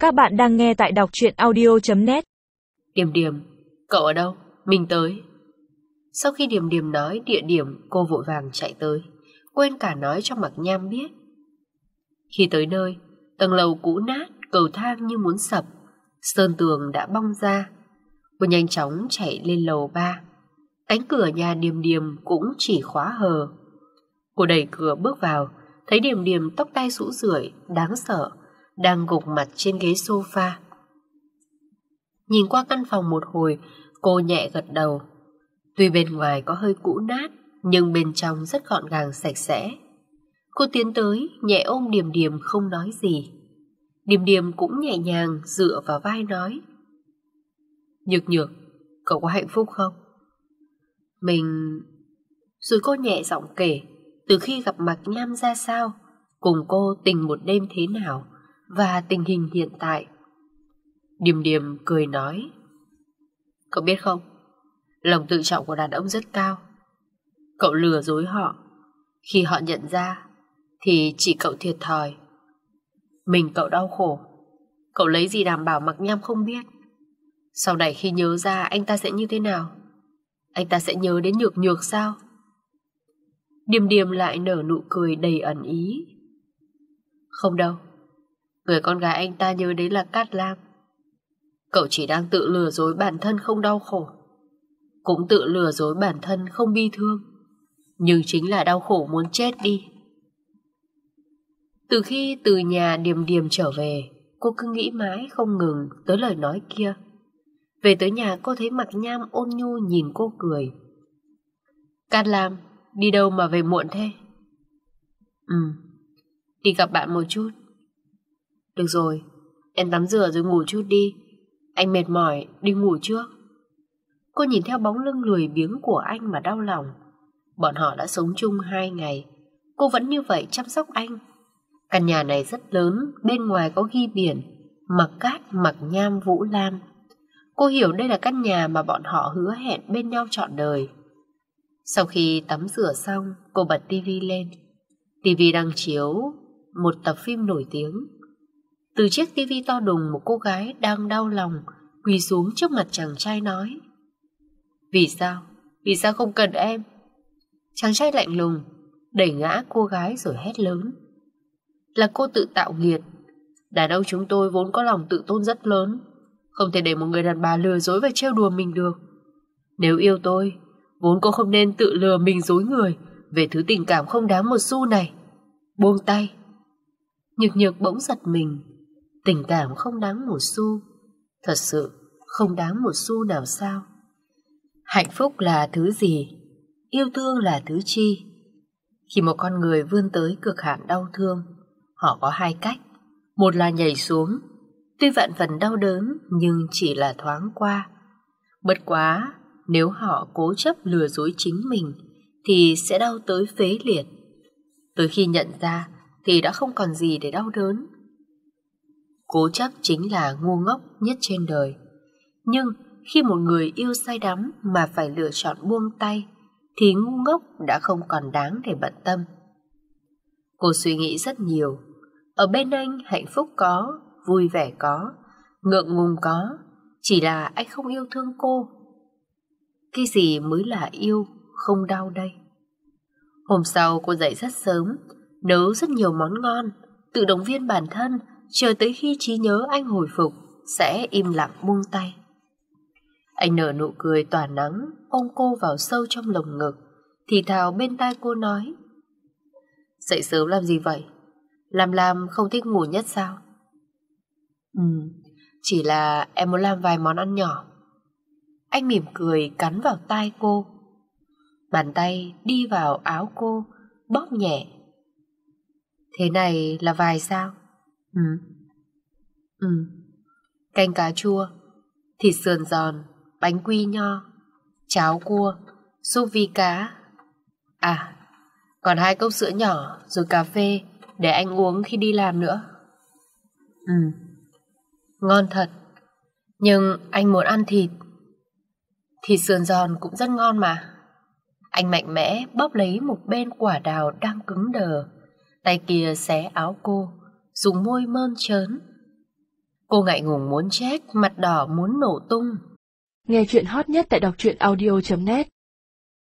Các bạn đang nghe tại đọc truyện audio.net. Điềm Điềm, cậu ở đâu? Mình tới. Sau khi Điềm Điềm nói địa điểm, cô vội vàng chạy tới, quên cả nói cho Mặc Nham biết. Khi tới nơi, tầng lầu cũ nát, cầu thang như muốn sập, sơn tường đã bong ra. Cô nhanh chóng chạy lên lầu 3. Cánh cửa nhà Điềm Điềm cũng chỉ khóa hờ. Cô đẩy cửa bước vào, thấy Điềm Điềm tóc tai rũ rượi, đáng sợ, đang gục mặt trên ghế sofa. Nhìn qua căn phòng một hồi, cô nhẹ gật đầu. Tuy bên ngoài có hơi cũ nát, nhưng bên trong rất gọn gàng sạch sẽ. Cô tiến tới, nhẹ ôm Điềm Điềm không nói gì. Điềm Điềm cũng nhẹ nhàng dựa vào vai nói: Nhược Nhược, cậu có hạnh phúc không? Mình... Rồi cô nhẹ giọng kể từ khi gặp Mặc Nham ra sao, cùng cô tình một đêm thế nào, và tình hình hiện tại. Điềm Điềm cười nói: Cậu biết không, lòng tự trọng của đàn ông rất cao. Cậu lừa dối họ, khi họ nhận ra thì chỉ cậu thiệt thòi. Mình cậu đau khổ. Cậu lấy gì đảm bảo Mặc Nham không biết? Sau này khi nhớ ra anh ta sẽ như thế nào? Anh ta sẽ nhớ đến Nhược Nhược sao? Điềm Điềm lại nở nụ cười đầy ẩn ý. Không đâu, người con gái anh ta nhớ đến là Cát Lam. Cậu chỉ đang tự lừa dối bản thân không đau khổ, cũng tự lừa dối bản thân không bi thương, nhưng chính là đau khổ muốn chết đi. Từ khi từ nhà Điềm Điềm trở về, cô cứ nghĩ mãi không ngừng tới lời nói kia. Về tới nhà cô thấy Mặc Nham ôn nhu nhìn cô cười. Cát Lam, đi đâu mà về muộn thế? Đi gặp bạn một chút. Được rồi, em tắm rửa rồi ngủ chút đi. Anh mệt mỏi, đi ngủ trước. Cô nhìn theo bóng lưng lười biếng của anh mà đau lòng. Bọn họ đã sống chung 2 ngày, cô vẫn như vậy chăm sóc anh. Căn nhà này rất lớn, bên ngoài có ghi biển Mặc Cát, Mặc Nham, Vũ Lam. Cô hiểu đây là căn nhà mà bọn họ hứa hẹn bên nhau trọn đời. Sau khi tắm rửa xong, cô bật tivi lên. Tivi đang chiếu một tập phim nổi tiếng. Từ chiếc tivi to đùng, một cô gái đang đau lòng quỳ xuống trước mặt chàng trai nói: Vì sao? Vì sao không cần em? Chàng trai lạnh lùng đẩy ngã cô gái rồi hét lớn: Là cô tự tạo nghiệt. Đàn ông chúng tôi vốn có lòng tự tôn rất lớn, không thể để một người đàn bà lừa dối và trêu đùa mình được. Nếu yêu tôi, vốn cô không nên tự lừa mình dối người về thứ tình cảm không đáng một xu này. Buông tay. Nhược Nhược bỗng giật mình. Tình cảm không đáng một xu? Thật sự không đáng một xu nào sao? Hạnh phúc là thứ gì? Yêu thương là thứ chi? Khi một con người vươn tới cực hạn đau thương, họ có 2 cách. Một là nhảy xuống, tuy vạn phần đau đớn nhưng chỉ là thoáng qua. Bất quá, nếu họ cố chấp lừa dối chính mình thì sẽ đau tới phế liệt. Tới khi nhận ra thì đã không còn gì để đau đớn. Cố chấp chính là ngu ngốc nhất trên đời. Nhưng khi một người yêu say đắm mà phải lựa chọn buông tay thì ngu ngốc đã không còn đáng để bận tâm. Cô suy nghĩ rất nhiều. Ở bên anh hạnh phúc có, vui vẻ có, ngượng ngùng có, chỉ là anh không yêu thương cô. Cái gì mới là yêu không đau đây? Hôm sau cô dậy rất sớm, nấu rất nhiều món ngon, tự động viên bản thân, chờ tới khi trí nhớ anh hồi phục sẽ im lặng buông tay. Anh nở nụ cười tỏa nắng, ôm cô vào sâu trong lồng ngực, thì thào bên tai cô nói: Dậy sớm làm gì vậy? Lam không thích ngủ nhất sao? Chỉ là em muốn làm vài món ăn nhỏ. Anh mỉm cười cắn vào tai cô. Bàn tay đi vào áo cô, bóp nhẹ. Thế này là vài sao? Canh cá chua, thịt sườn giòn, bánh quy nho, cháo cua, súp vi cá. À, còn 2 cốc sữa nhỏ rồi cà phê để anh uống khi đi làm nữa. Ngon thật. Nhưng anh muốn ăn thịt. Thịt sườn giòn cũng rất ngon mà. Anh mạnh mẽ bóp lấy một bên quả đào đang cứng đờ, tay kia xé áo cô, dùng môi mơn trớn. Cô ngại ngùng muốn chết, mặt đỏ muốn nổ tung. Nghe chuyện hot nhất tại đọc truyện audio.net